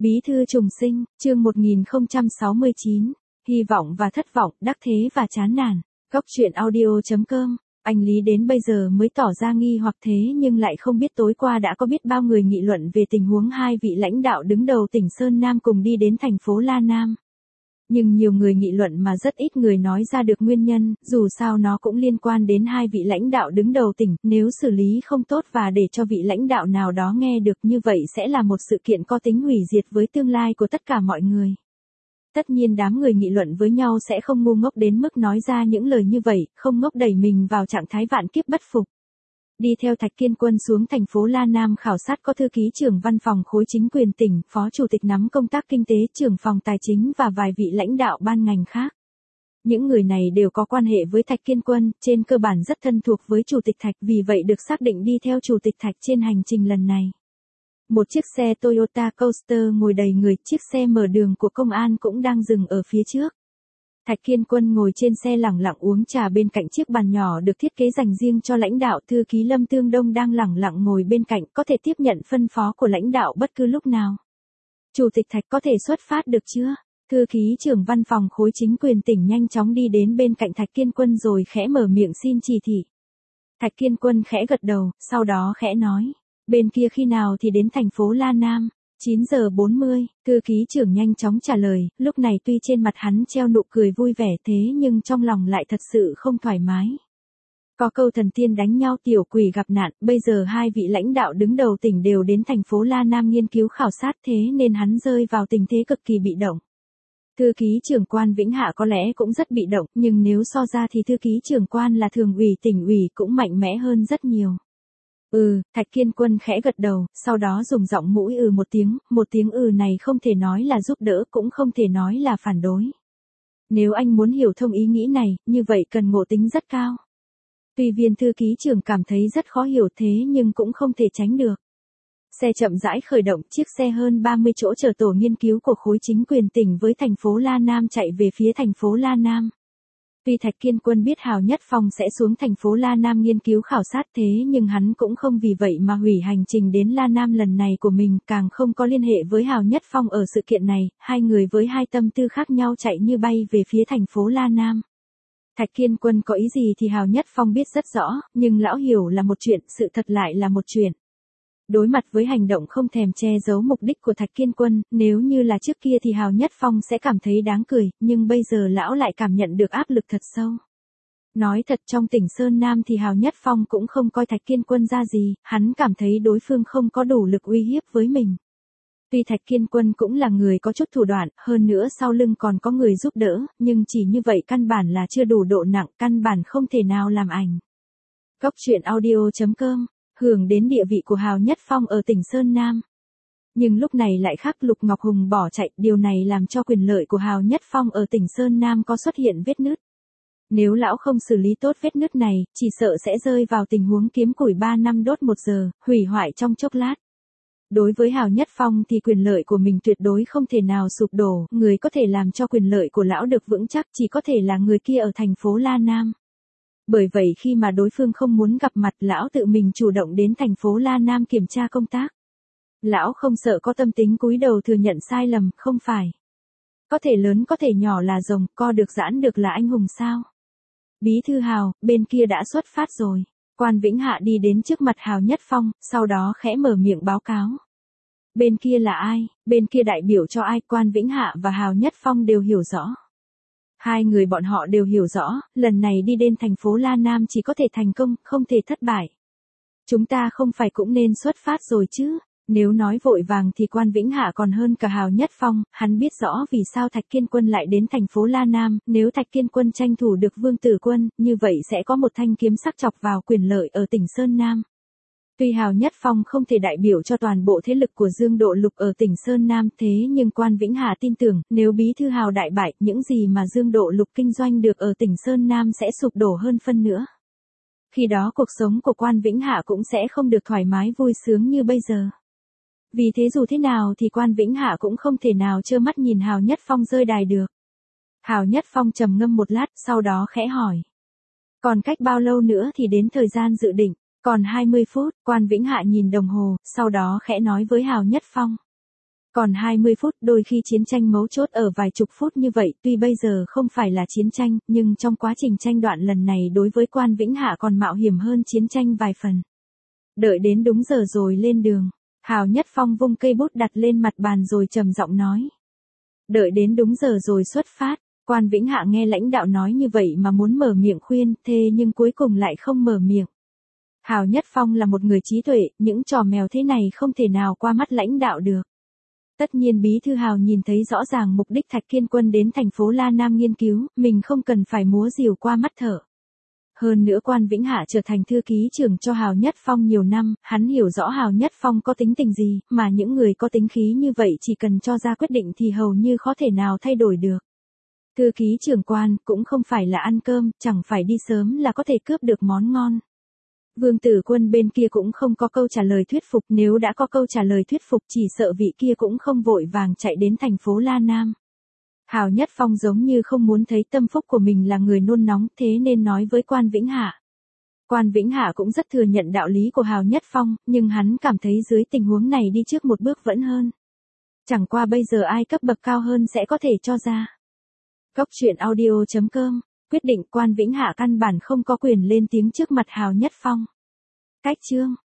Bí thư trùng sinh, chương 1069, hy vọng và thất vọng, đắc thế và chán nản. Góc truyện audio.com, anh Lý đến bây giờ mới tỏ ra nghi hoặc thế nhưng lại không biết tối qua đã có biết bao người nghị luận về tình huống hai vị lãnh đạo đứng đầu tỉnh Sơn Nam cùng đi đến thành phố La Nam. Nhưng nhiều người nghị luận mà rất ít người nói ra được nguyên nhân, dù sao nó cũng liên quan đến hai vị lãnh đạo đứng đầu tỉnh, nếu xử lý không tốt và để cho vị lãnh đạo nào đó nghe được như vậy sẽ là một sự kiện có tính hủy diệt với tương lai của tất cả mọi người. Tất nhiên đám người nghị luận với nhau sẽ không ngu ngốc đến mức nói ra những lời như vậy, không ngốc đẩy mình vào trạng thái vạn kiếp bất phục. Đi theo Thạch Kiên Quân xuống thành phố La Nam khảo sát có thư ký trưởng văn phòng khối chính quyền tỉnh, phó chủ tịch nắm công tác kinh tế, trưởng phòng tài chính và vài vị lãnh đạo ban ngành khác. Những người này đều có quan hệ với Thạch Kiên Quân, trên cơ bản rất thân thuộc với chủ tịch Thạch, vì vậy được xác định đi theo chủ tịch Thạch trên hành trình lần này. Một chiếc xe Toyota Coaster ngồi đầy người, chiếc xe mở đường của công an cũng đang dừng ở phía trước. Thạch Kiên Quân ngồi trên xe lẳng lặng uống trà bên cạnh chiếc bàn nhỏ được thiết kế dành riêng cho lãnh đạo. Thư ký Lâm Tương Đông đang lẳng lặng ngồi bên cạnh, có thể tiếp nhận phân phó của lãnh đạo bất cứ lúc nào. Chủ tịch Thạch có thể xuất phát được chưa? Thư ký trưởng văn phòng khối chính quyền tỉnh nhanh chóng đi đến bên cạnh Thạch Kiên Quân rồi khẽ mở miệng xin chỉ thị. Thạch Kiên Quân khẽ gật đầu, sau đó khẽ nói, bên kia khi nào thì đến thành phố La Nam? 9 giờ 40, thư ký trưởng nhanh chóng trả lời, lúc này tuy trên mặt hắn treo nụ cười vui vẻ thế nhưng trong lòng lại thật sự không thoải mái. Có câu thần tiên đánh nhau tiểu quỷ gặp nạn, bây giờ hai vị lãnh đạo đứng đầu tỉnh đều đến thành phố La Nam nghiên cứu khảo sát thế nên hắn rơi vào tình thế cực kỳ bị động. Thư ký trưởng quan Vĩnh Hạ có lẽ cũng rất bị động, nhưng nếu so ra thì thư ký trưởng quan là thường ủy tỉnh ủy cũng mạnh mẽ hơn rất nhiều. Thạch Kiên Quân khẽ gật đầu, sau đó dùng giọng mũi một tiếng này không thể nói là giúp đỡ cũng không thể nói là phản đối. Nếu anh muốn hiểu thông ý nghĩ này, như vậy cần ngộ tính rất cao. Tuy viên thư ký trưởng cảm thấy rất khó hiểu thế nhưng cũng không thể tránh được. Xe chậm rãi khởi động, chiếc xe hơn 30 chỗ chở tổ nghiên cứu của khối chính quyền tỉnh với thành phố La Nam chạy về phía thành phố La Nam. Tuy Thạch Kiên Quân biết Hào Nhất Phong sẽ xuống thành phố La Nam nghiên cứu khảo sát thế nhưng hắn cũng không vì vậy mà hủy hành trình đến La Nam lần này của mình, càng không có liên hệ với Hào Nhất Phong ở sự kiện này, hai người với hai tâm tư khác nhau chạy như bay về phía thành phố La Nam. Thạch Kiên Quân có ý gì thì Hào Nhất Phong biết rất rõ, nhưng lão hiểu là một chuyện, sự thật lại là một chuyện. Đối mặt với hành động không thèm che giấu mục đích của Thạch Kiên Quân, nếu như là trước kia thì Hào Nhất Phong sẽ cảm thấy đáng cười, nhưng bây giờ lão lại cảm nhận được áp lực thật sâu. Nói thật trong tỉnh Sơn Nam thì Hào Nhất Phong cũng không coi Thạch Kiên Quân ra gì, hắn cảm thấy đối phương không có đủ lực uy hiếp với mình. Tuy Thạch Kiên Quân cũng là người có chút thủ đoạn, hơn nữa sau lưng còn có người giúp đỡ, nhưng chỉ như vậy căn bản là chưa đủ độ nặng, căn bản không thể nào làm ảnh. Góc truyện audio.com, hưởng đến địa vị của Hào Nhất Phong ở tỉnh Sơn Nam. Nhưng lúc này lại khác, Lục Ngọc Hùng bỏ chạy, điều này làm cho quyền lợi của Hào Nhất Phong ở tỉnh Sơn Nam có xuất hiện vết nứt. Nếu lão không xử lý tốt vết nứt này, chỉ sợ sẽ rơi vào tình huống kiếm củi 3 năm đốt 1 giờ, hủy hoại trong chốc lát. Đối với Hào Nhất Phong thì quyền lợi của mình tuyệt đối không thể nào sụp đổ, người có thể làm cho quyền lợi của lão được vững chắc chỉ có thể là người kia ở thành phố La Nam. Bởi vậy khi mà đối phương không muốn gặp mặt, lão tự mình chủ động đến thành phố La Nam kiểm tra công tác. Lão không sợ có tâm tính cúi đầu thừa nhận sai lầm, không phải. Có thể lớn có thể nhỏ là rồng, co được giãn được là anh hùng sao? Bí thư Hào, bên kia đã xuất phát rồi. Quan Vĩnh Hạ đi đến trước mặt Hào Nhất Phong, sau đó khẽ mở miệng báo cáo. Bên kia là ai, bên kia đại biểu cho ai? Quan Vĩnh Hạ và Hào Nhất Phong đều hiểu rõ. Hai người bọn họ đều hiểu rõ, lần này đi đến thành phố La Nam chỉ có thể thành công, không thể thất bại. Chúng ta không phải cũng nên xuất phát rồi chứ? Nếu nói vội vàng thì Quan Vĩnh Hạ còn hơn cả Hào Nhất Phong, hắn biết rõ vì sao Thạch Kiên Quân lại đến thành phố La Nam, nếu Thạch Kiên Quân tranh thủ được Vương Tử Quân, như vậy sẽ có một thanh kiếm sắc chọc vào quyền lợi ở tỉnh Sơn Nam. Tuy Hào Nhất Phong không thể đại biểu cho toàn bộ thế lực của Dương Độ Lục ở tỉnh Sơn Nam thế nhưng Quan Vĩnh Hạ tin tưởng, nếu bí thư Hào đại bại, những gì mà Dương Độ Lục kinh doanh được ở tỉnh Sơn Nam sẽ sụp đổ hơn phân nữa. Khi đó cuộc sống của Quan Vĩnh Hạ cũng sẽ không được thoải mái vui sướng như bây giờ. Vì thế dù thế nào thì Quan Vĩnh Hạ cũng không thể nào trơ mắt nhìn Hào Nhất Phong rơi đài được. Hào Nhất Phong trầm ngâm một lát, sau đó khẽ hỏi. Còn cách bao lâu nữa thì đến thời gian dự định? Còn 20 phút, Quan Vĩnh Hạ nhìn đồng hồ, sau đó khẽ nói với Hào Nhất Phong. Còn 20 phút, đôi khi chiến tranh mấu chốt ở vài chục phút như vậy, tuy bây giờ không phải là chiến tranh, nhưng trong quá trình tranh đoạn lần này đối với Quan Vĩnh Hạ còn mạo hiểm hơn chiến tranh vài phần. Đợi đến đúng giờ rồi lên đường, Hào Nhất Phong vung cây bút đặt lên mặt bàn rồi trầm giọng nói. Đợi đến đúng giờ rồi xuất phát. Quan Vĩnh Hạ nghe lãnh đạo nói như vậy mà muốn mở miệng khuyên, thế nhưng cuối cùng lại không mở miệng. Hào Nhất Phong là một người trí tuệ, những trò mèo thế này không thể nào qua mắt lãnh đạo được. Tất nhiên bí thư Hào nhìn thấy rõ ràng mục đích Thạch Kiên Quân đến thành phố La Nam nghiên cứu, mình không cần phải múa rìu qua mắt thợ. Hơn nữa Quan Vĩnh Hạ trở thành thư ký trưởng cho Hào Nhất Phong nhiều năm, hắn hiểu rõ Hào Nhất Phong có tính tình gì, mà những người có tính khí như vậy chỉ cần cho ra quyết định thì hầu như khó thể nào thay đổi được. Thư ký trưởng Quan cũng không phải là ăn cơm, chẳng phải đi sớm là có thể cướp được món ngon. Vương Tử Quân bên kia cũng không có câu trả lời thuyết phục, nếu đã có câu trả lời thuyết phục chỉ sợ vị kia cũng không vội vàng chạy đến thành phố La Nam. Hào Nhất Phong giống như không muốn thấy tâm phúc của mình là người nôn nóng, thế nên nói với Quan Vĩnh Hạ. Quan Vĩnh Hạ cũng rất thừa nhận đạo lý của Hào Nhất Phong, nhưng hắn cảm thấy dưới tình huống này đi trước một bước vẫn hơn. Chẳng qua bây giờ ai cấp bậc cao hơn sẽ có thể cho ra. Góc truyện audio.com, quyết định Quan Vĩnh Hạ căn bản không có quyền lên tiếng trước mặt Hào Nhất Phong. Cách chương